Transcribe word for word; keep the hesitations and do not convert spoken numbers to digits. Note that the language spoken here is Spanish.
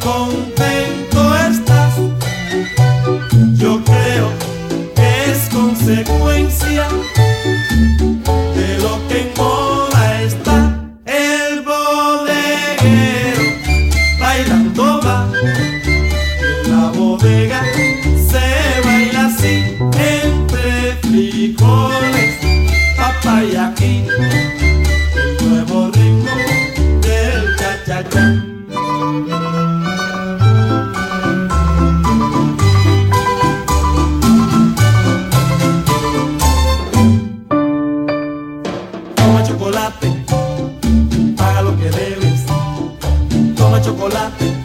contento estás. Yo creo que es consecuencia de lo que en moda está. El bodeguero bailando va, en la bodega se baila así, entre frijoles, papa y ají, el nuevo ritmo del cha-cha-cha. Toma chocolate, paga lo que debes. Toma chocolate,